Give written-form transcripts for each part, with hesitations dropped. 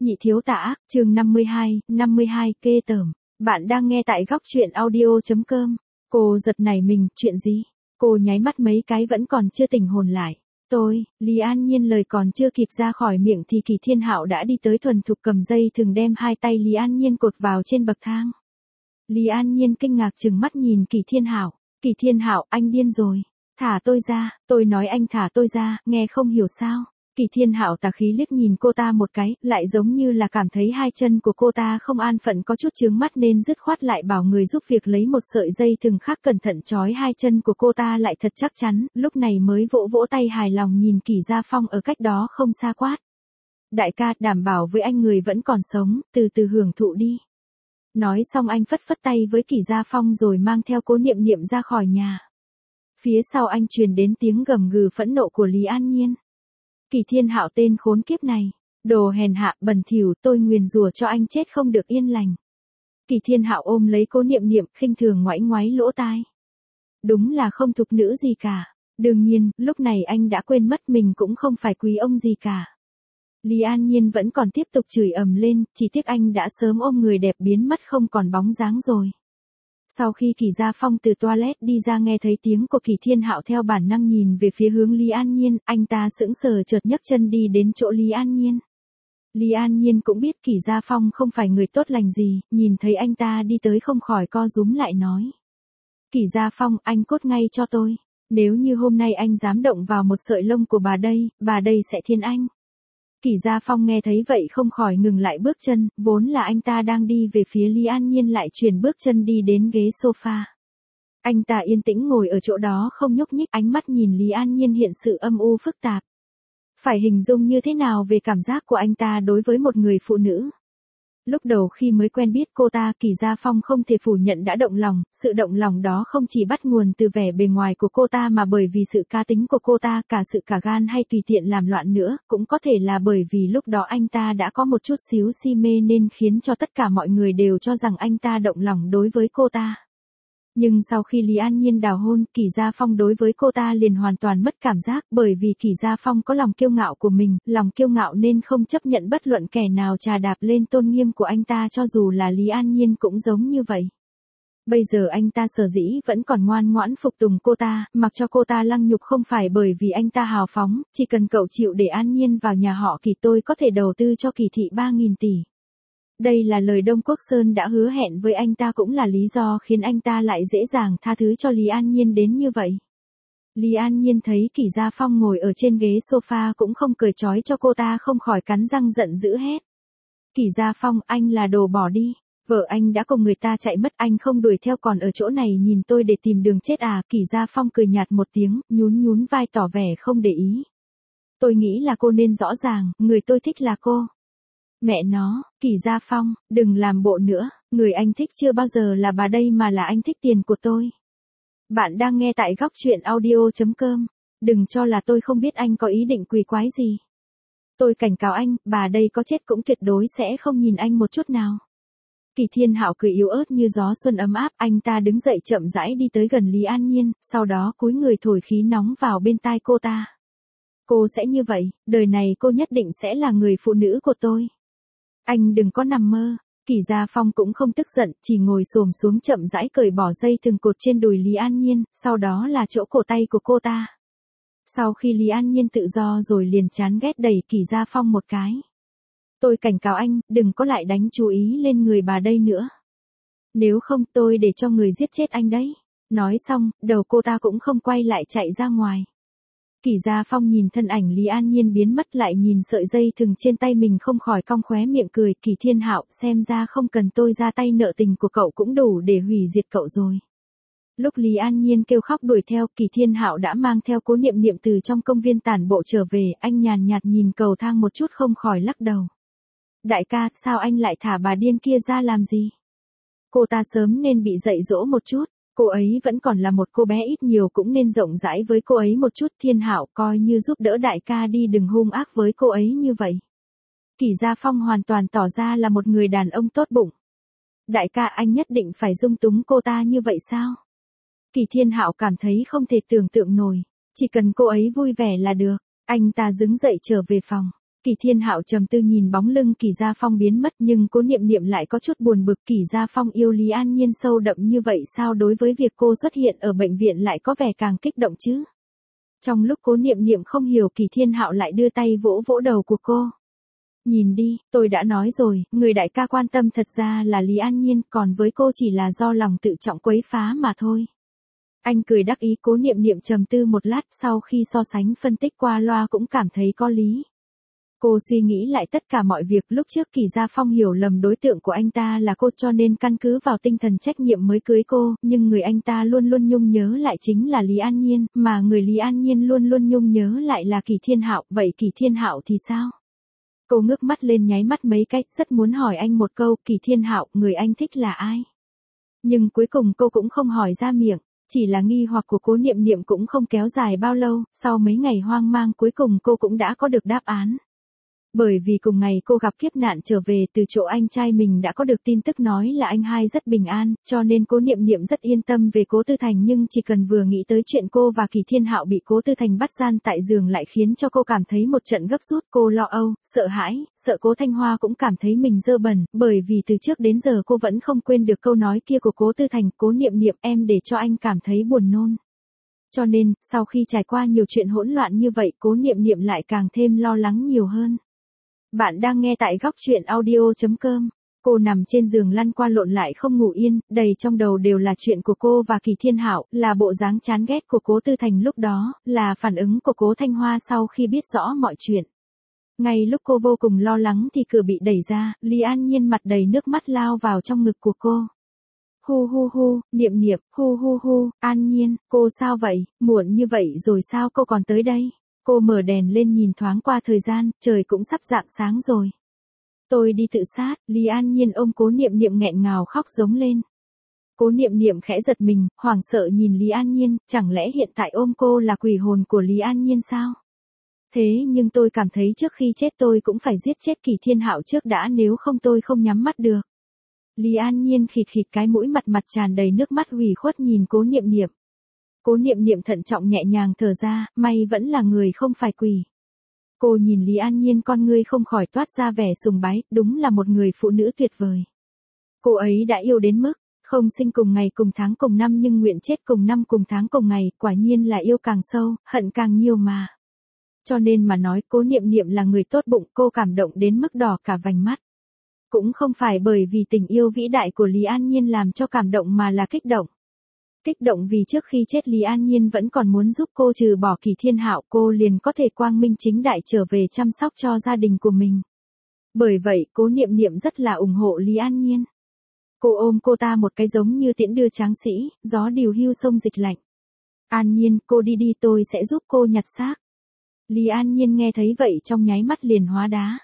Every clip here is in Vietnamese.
Nhị thiếu tả, chương 52, kê tởm. Bạn đang nghe tại góc truyện audio.com. Cô giật nảy mình, chuyện gì? Cô nháy mắt mấy cái vẫn còn chưa tỉnh hồn lại. Lý An Nhiên lời còn chưa kịp ra khỏi miệng thì Kỳ Thiên Hạo đã đi tới thuần thục cầm dây thừng đem hai tay Lý An Nhiên cột vào trên bậc thang. Lý An Nhiên kinh ngạc trừng mắt nhìn Kỳ Thiên Hạo. Kỳ Thiên Hạo, anh điên rồi. Thả tôi ra, tôi nói anh thả tôi ra, nghe không hiểu sao. Kỳ Thiên Hạo tà khí liếc nhìn cô ta một cái, lại giống như là cảm thấy hai chân của cô ta không an phận có chút chướng mắt nên dứt khoát lại bảo người giúp việc lấy một sợi dây thừng khác cẩn thận trói hai chân của cô ta lại thật chắc chắn, lúc này mới vỗ vỗ tay hài lòng nhìn Kỳ Gia Phong ở cách đó không xa quát. Đại ca, đảm bảo với anh người vẫn còn sống, từ từ hưởng thụ đi. Nói xong anh phất phất tay với Kỳ Gia Phong rồi mang theo Cố Niệm Niệm ra khỏi nhà. Phía sau anh truyền đến tiếng gầm gừ phẫn nộ của Lý An Nhiên. Kỳ Thiên Hạo tên khốn kiếp này, đồ hèn hạ, bẩn thỉu, tôi nguyền rủa cho anh chết không được yên lành. Kỳ Thiên Hạo ôm lấy Cố Niệm Niệm, khinh thường ngoáy ngoáy lỗ tai. Đúng là không thục nữ gì cả. Đương nhiên, lúc này anh đã quên mất mình cũng không phải quý ông gì cả. Lý An Nhiên vẫn còn tiếp tục chửi ầm lên, chỉ tiếc anh đã sớm ôm người đẹp biến mất không còn bóng dáng rồi. Sau khi Kỳ Gia Phong từ toilet đi ra nghe thấy tiếng của Kỳ Thiên Hạo theo bản năng nhìn về phía hướng Lý An Nhiên, anh ta sững sờ chợt nhấc chân đi đến chỗ Lý An Nhiên. Lý An Nhiên cũng biết Kỳ Gia Phong không phải người tốt lành gì, nhìn thấy anh ta đi tới không khỏi co rúm lại nói. Kỳ Gia Phong, anh cốt ngay cho tôi, nếu như hôm nay anh dám động vào một sợi lông của bà đây sẽ thiên anh. Kỳ Gia Phong nghe thấy vậy không khỏi ngừng lại bước chân, vốn là anh ta đang đi về phía Lý An Nhiên lại chuyển bước chân đi đến ghế sofa. Anh ta yên tĩnh ngồi ở chỗ đó không nhúc nhích, ánh mắt nhìn Lý An Nhiên hiện sự âm u phức tạp. Phải hình dung như thế nào về cảm giác của anh ta đối với một người phụ nữ? Lúc đầu khi mới quen biết cô ta, Kỳ Gia Phong không thể phủ nhận đã động lòng, sự động lòng đó không chỉ bắt nguồn từ vẻ bề ngoài của cô ta mà bởi vì sự cá tính của cô ta, cả sự cả gan hay tùy tiện làm loạn nữa, cũng có thể là bởi vì lúc đó anh ta đã có một chút xíu si mê nên khiến cho tất cả mọi người đều cho rằng anh ta động lòng đối với cô ta. Nhưng sau khi Lý An Nhiên đào hôn, Kỳ Gia Phong đối với cô ta liền hoàn toàn mất cảm giác, bởi vì Kỳ Gia Phong có lòng kiêu ngạo của mình, lòng kiêu ngạo nên không chấp nhận bất luận kẻ nào trà đạp lên tôn nghiêm của anh ta, cho dù là Lý An Nhiên cũng giống như vậy. Bây giờ anh ta sở dĩ vẫn còn ngoan ngoãn phục tùng cô ta, mặc cho cô ta lăng nhục không phải bởi vì anh ta hào phóng, chỉ cần cậu chịu để An Nhiên vào nhà họ Kỳ tôi có thể đầu tư cho Kỳ thị 3.000 tỷ. Đây là lời Đông Quốc Sơn đã hứa hẹn với anh ta, cũng là lý do khiến anh ta lại dễ dàng tha thứ cho Lý An Nhiên đến như vậy. Lý An Nhiên thấy Kỳ Gia Phong ngồi ở trên ghế sofa cũng không cởi trói cho cô ta không khỏi cắn răng giận dữ hét. Kỳ Gia Phong, anh là đồ bỏ đi. Vợ anh đã cùng người ta chạy mất, anh không đuổi theo còn ở chỗ này nhìn tôi để tìm đường chết à? Kỳ Gia Phong cười nhạt một tiếng, nhún vai tỏ vẻ không để ý. Tôi nghĩ là cô nên rõ ràng, người tôi thích là cô. Mẹ nó, Kỳ Gia Phong, đừng làm bộ nữa, người anh thích chưa bao giờ là bà đây mà là anh thích tiền của tôi. Bạn đang nghe tại góc truyện audio.com, đừng cho là tôi không biết anh có ý định quỷ quái gì. Tôi cảnh cáo anh, bà đây có chết cũng tuyệt đối sẽ không nhìn anh một chút nào. Kỳ Thiên Hạo cười yếu ớt như gió xuân ấm áp, anh ta đứng dậy chậm rãi đi tới gần Lý An Nhiên, sau đó cúi người thổi khí nóng vào bên tai cô ta. Cô sẽ như vậy, đời này cô nhất định sẽ là người phụ nữ của tôi. Anh đừng có nằm mơ. Kỳ Gia Phong cũng không tức giận, chỉ ngồi xổm xuống chậm rãi cởi bỏ dây thừng cột trên đùi Lý An Nhiên, sau đó là chỗ cổ tay của cô ta. Sau khi Lý An Nhiên tự do rồi liền chán ghét đẩy Kỳ Gia Phong một cái. Tôi cảnh cáo anh, đừng có lại đánh chú ý lên người bà đây nữa. Nếu không tôi để cho người giết chết anh đấy. Nói xong, đầu cô ta cũng không quay lại chạy ra ngoài. Kỳ Gia Phong nhìn thân ảnh Lý An Nhiên biến mất lại nhìn sợi dây thừng trên tay mình không khỏi cong khóe miệng cười. Kỳ Thiên Hạo, xem ra không cần tôi ra tay, nợ tình của cậu cũng đủ để hủy diệt cậu rồi. Lúc Lý An Nhiên kêu khóc đuổi theo, Kỳ Thiên Hạo đã mang theo Cố Niệm Niệm từ trong công viên tản bộ trở về, anh nhàn nhạt nhìn cầu thang một chút không khỏi lắc đầu. Đại ca, sao anh lại thả bà điên kia ra làm gì? Cô ta sớm nên bị dạy dỗ một chút. Cô ấy vẫn còn là một cô bé, ít nhiều cũng nên rộng rãi với cô ấy một chút. Thiên Hạo, coi như giúp đỡ đại ca đi, đừng hung ác với cô ấy như vậy. Kỳ Gia Phong hoàn toàn tỏ ra là một người đàn ông tốt bụng. Đại ca, anh nhất định phải dung túng cô ta như vậy sao? Kỳ Thiên Hạo cảm thấy không thể tưởng tượng nổi. Chỉ cần cô ấy vui vẻ là được. Anh ta đứng dậy trở về phòng. Kỳ Thiên Hạo trầm tư nhìn bóng lưng Kỳ Gia Phong biến mất, nhưng Cố Niệm Niệm lại có chút buồn bực, Kỳ Gia Phong yêu Lý An Nhiên sâu đậm như vậy sao đối với việc cô xuất hiện ở bệnh viện lại có vẻ càng kích động chứ? Trong lúc Cố Niệm Niệm không hiểu, Kỳ Thiên Hạo lại đưa tay vỗ vỗ đầu của cô. Nhìn đi, tôi đã nói rồi, người đại ca quan tâm thật ra là Lý An Nhiên, còn với cô chỉ là do lòng tự trọng quấy phá mà thôi. Anh cười đắc ý. Cố Niệm Niệm trầm tư một lát, sau khi so sánh phân tích qua loa cũng cảm thấy có lý. Cô suy nghĩ lại tất cả mọi việc, lúc trước Kỳ Gia Phong hiểu lầm đối tượng của anh ta là cô cho nên căn cứ vào tinh thần trách nhiệm mới cưới cô, nhưng người anh ta luôn luôn nhung nhớ lại chính là Lý An Nhiên, mà người Lý An Nhiên luôn luôn nhung nhớ lại là Kỳ Thiên Hạo, vậy Kỳ Thiên Hạo thì sao? Cô ngước mắt lên nháy mắt mấy cái, rất muốn hỏi anh một câu, Kỳ Thiên Hạo, người anh thích là ai? Nhưng cuối cùng cô cũng không hỏi ra miệng. Chỉ là nghi hoặc của Cố Niệm Niệm cũng không kéo dài bao lâu, sau mấy ngày hoang mang cuối cùng cô cũng đã có được đáp án. Bởi vì cùng ngày cô gặp kiếp nạn trở về từ chỗ anh trai mình đã có được tin tức nói là anh hai rất bình an, cho nên Cố Niệm Niệm rất yên tâm về Cố Tư Thành, nhưng chỉ cần vừa nghĩ tới chuyện cô và Kỳ Thiên Hạo bị Cố Tư Thành bắt gian tại giường lại khiến cho cô cảm thấy một trận gấp rút, cô lo âu, sợ hãi, sợ Cố Thanh Hoa cũng cảm thấy mình dơ bẩn, bởi vì từ trước đến giờ cô vẫn không quên được câu nói kia của Cố Tư Thành, Cố Niệm Niệm em để cho anh cảm thấy buồn nôn. Cho nên, sau khi trải qua nhiều chuyện hỗn loạn như vậy, Cố Niệm Niệm lại càng thêm lo lắng nhiều hơn. Bạn đang nghe tại góc truyện audio.com. Cô nằm trên giường lăn qua lộn lại không ngủ yên, đầy trong đầu đều là chuyện của cô và Kỳ Thiên Hạo, là bộ dáng chán ghét của Cố Tư Thành lúc đó, là phản ứng của Cố Thanh Hoa sau khi biết rõ mọi chuyện. Ngay lúc cô vô cùng lo lắng thì cửa bị đẩy ra, Lý An Nhiên mặt đầy nước mắt lao vào trong ngực của cô. Hu hu hu, Niệm Niệm, hu hu hu, An Nhiên, cô sao vậy, muộn như vậy rồi sao cô còn tới đây? Cô mở đèn lên nhìn thoáng qua thời gian, trời cũng sắp rạng sáng rồi. Tôi đi tự sát, Lý An Nhiên ôm Cố Niệm Niệm nghẹn ngào khóc giống lên. Cố Niệm Niệm khẽ giật mình, hoảng sợ nhìn Lý An Nhiên, chẳng lẽ hiện tại ôm cô là quỷ hồn của Lý An Nhiên sao? Thế nhưng tôi cảm thấy trước khi chết tôi cũng phải giết chết Kỳ Thiên Hạo trước đã, nếu không tôi không nhắm mắt được. Lý An Nhiên khịt khịt cái mũi, mặt tràn đầy nước mắt ủy khuất nhìn Cố Niệm Niệm. Cố Niệm Niệm thận trọng nhẹ nhàng thở ra, may vẫn là người không phải quỷ. Cô nhìn Lý An Nhiên, con ngươi không khỏi toát ra vẻ sùng bái, đúng là một người phụ nữ tuyệt vời. Cô ấy đã yêu đến mức, không sinh cùng ngày cùng tháng cùng năm nhưng nguyện chết cùng năm cùng tháng cùng ngày, quả nhiên là yêu càng sâu, hận càng nhiều mà. Cho nên mà nói Cố Niệm Niệm là người tốt bụng, cô cảm động đến mức đỏ cả vành mắt. Cũng không phải bởi vì tình yêu vĩ đại của Lý An Nhiên làm cho cảm động mà là kích động. Kích động vì trước khi chết Lý An Nhiên vẫn còn muốn giúp cô trừ bỏ Kỳ Thiên Hạo, cô liền có thể quang minh chính đại trở về chăm sóc cho gia đình của mình. Bởi vậy Cố Niệm Niệm rất là ủng hộ Lý An Nhiên. Cô ôm cô ta một cái giống như tiễn đưa tráng sĩ, gió điều hưu sông dịch lạnh. An Nhiên, cô đi đi, tôi sẽ giúp cô nhặt xác. Lý An Nhiên nghe thấy vậy trong nháy mắt liền hóa đá.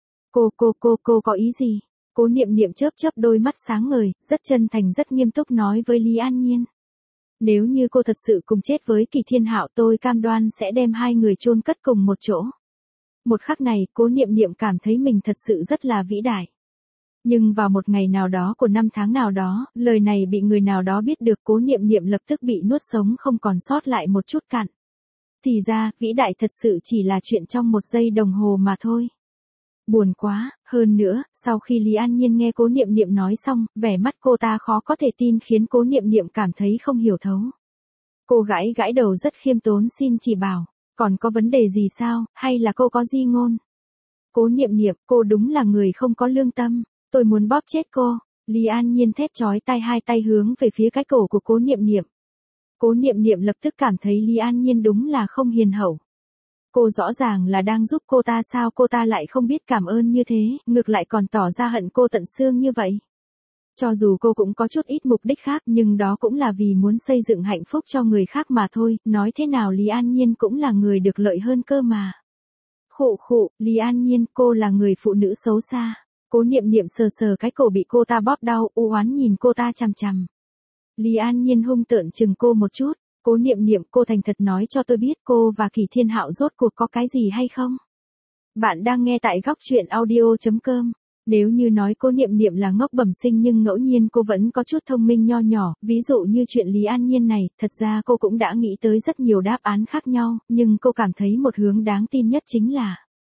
Cô có ý gì? Cố Niệm Niệm chớp chớp đôi mắt sáng ngời, rất chân thành rất nghiêm túc nói với Lý An Nhiên. Nếu như cô thật sự cùng chết với Kỳ Thiên Hạo, tôi cam đoan sẽ đem hai người chôn cất cùng một chỗ. Một khắc này, Cố Niệm Niệm cảm thấy mình thật sự rất là vĩ đại. Nhưng vào một ngày nào đó của năm tháng nào đó, lời này bị người nào đó biết được, Cố Niệm Niệm lập tức bị nuốt sống không còn sót lại một chút cặn. Thì ra, vĩ đại thật sự chỉ là chuyện trong một giây đồng hồ mà thôi. Buồn quá, hơn nữa, sau khi Lý An Nhiên nghe Cố Niệm Niệm nói xong, vẻ mắt cô ta khó có thể tin khiến Cố Niệm Niệm cảm thấy không hiểu thấu. Cô gãi gãi đầu rất khiêm tốn xin chỉ bảo, còn có vấn đề gì sao, hay là cô có di ngôn? Cố Niệm Niệm, cô đúng là người không có lương tâm, tôi muốn bóp chết cô. Lý An Nhiên thét chói tai, hai tay hướng về phía cái cổ của Cố Niệm Niệm. Cố Niệm Niệm lập tức cảm thấy Lý An Nhiên đúng là không hiền hậu. Cô rõ ràng là đang giúp cô ta, sao cô ta lại không biết cảm ơn như thế, ngược lại còn tỏ ra hận cô tận xương như vậy. Cho dù cô cũng có chút ít mục đích khác, nhưng đó cũng là vì muốn xây dựng hạnh phúc cho người khác mà thôi, nói thế nào Lý An Nhiên cũng là người được lợi hơn cơ mà. Khụ, Lý An Nhiên, cô là người phụ nữ xấu xa. Cố Niệm Niệm sờ sờ cái cổ bị cô ta bóp đau, u oán nhìn cô ta chằm chằm. Lý An Nhiên hung tợn chừng cô một chút. Cố Niệm Niệm, cô thành thật nói cho tôi biết cô và Kỳ Thiên Hạo rốt cuộc có cái gì hay không? Bạn đang nghe tại góc truyện audio.com. Nếu như nói Cố Niệm Niệm là ngốc bẩm sinh nhưng ngẫu nhiên cô vẫn có chút thông minh nho nhỏ, ví dụ như chuyện Lý An Nhiên này, thật ra cô cũng đã nghĩ tới rất nhiều đáp án khác nhau, nhưng cô cảm thấy một hướng đáng tin nhất chính là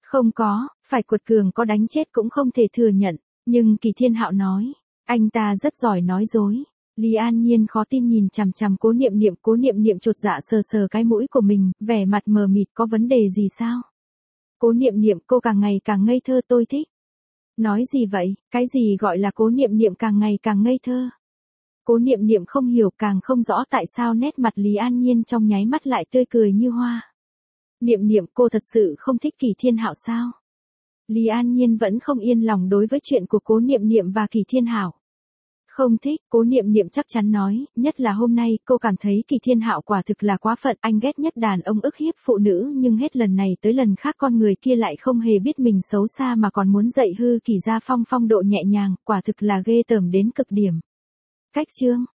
Không có, phải quật cường có đánh chết cũng không thể thừa nhận. Nhưng Kỳ Thiên Hạo nói, anh ta rất giỏi nói dối. Lý An Nhiên khó tin nhìn chằm chằm Cố Niệm Niệm chột dạ sờ sờ cái mũi của mình, vẻ mặt mờ mịt có vấn đề gì sao? Cố Niệm Niệm cô càng ngày càng ngây thơ tôi thích. Nói gì vậy, cái gì gọi là Cố Niệm Niệm càng ngày càng ngây thơ? Cố Niệm Niệm không hiểu càng không rõ tại sao nét mặt Lý An Nhiên trong nháy mắt lại tươi cười như hoa. Niệm Niệm cô thật sự không thích Kỳ Thiên Hạo sao? Lý An Nhiên vẫn không yên lòng đối với chuyện của Cố Niệm Niệm và Kỳ Thiên Hạo. Không thích, Cố Niệm Niệm chắc chắn nói, nhất là hôm nay cô cảm thấy Kỳ Thiên Hạo quả thực là quá phận, anh ghét nhất đàn ông ức hiếp phụ nữ nhưng hết lần này tới lần khác con người kia lại không hề biết mình xấu xa mà còn muốn dạy hư Kỳ Gia Phong phong độ nhẹ nhàng, quả thực là ghê tởm đến cực điểm. Cách chương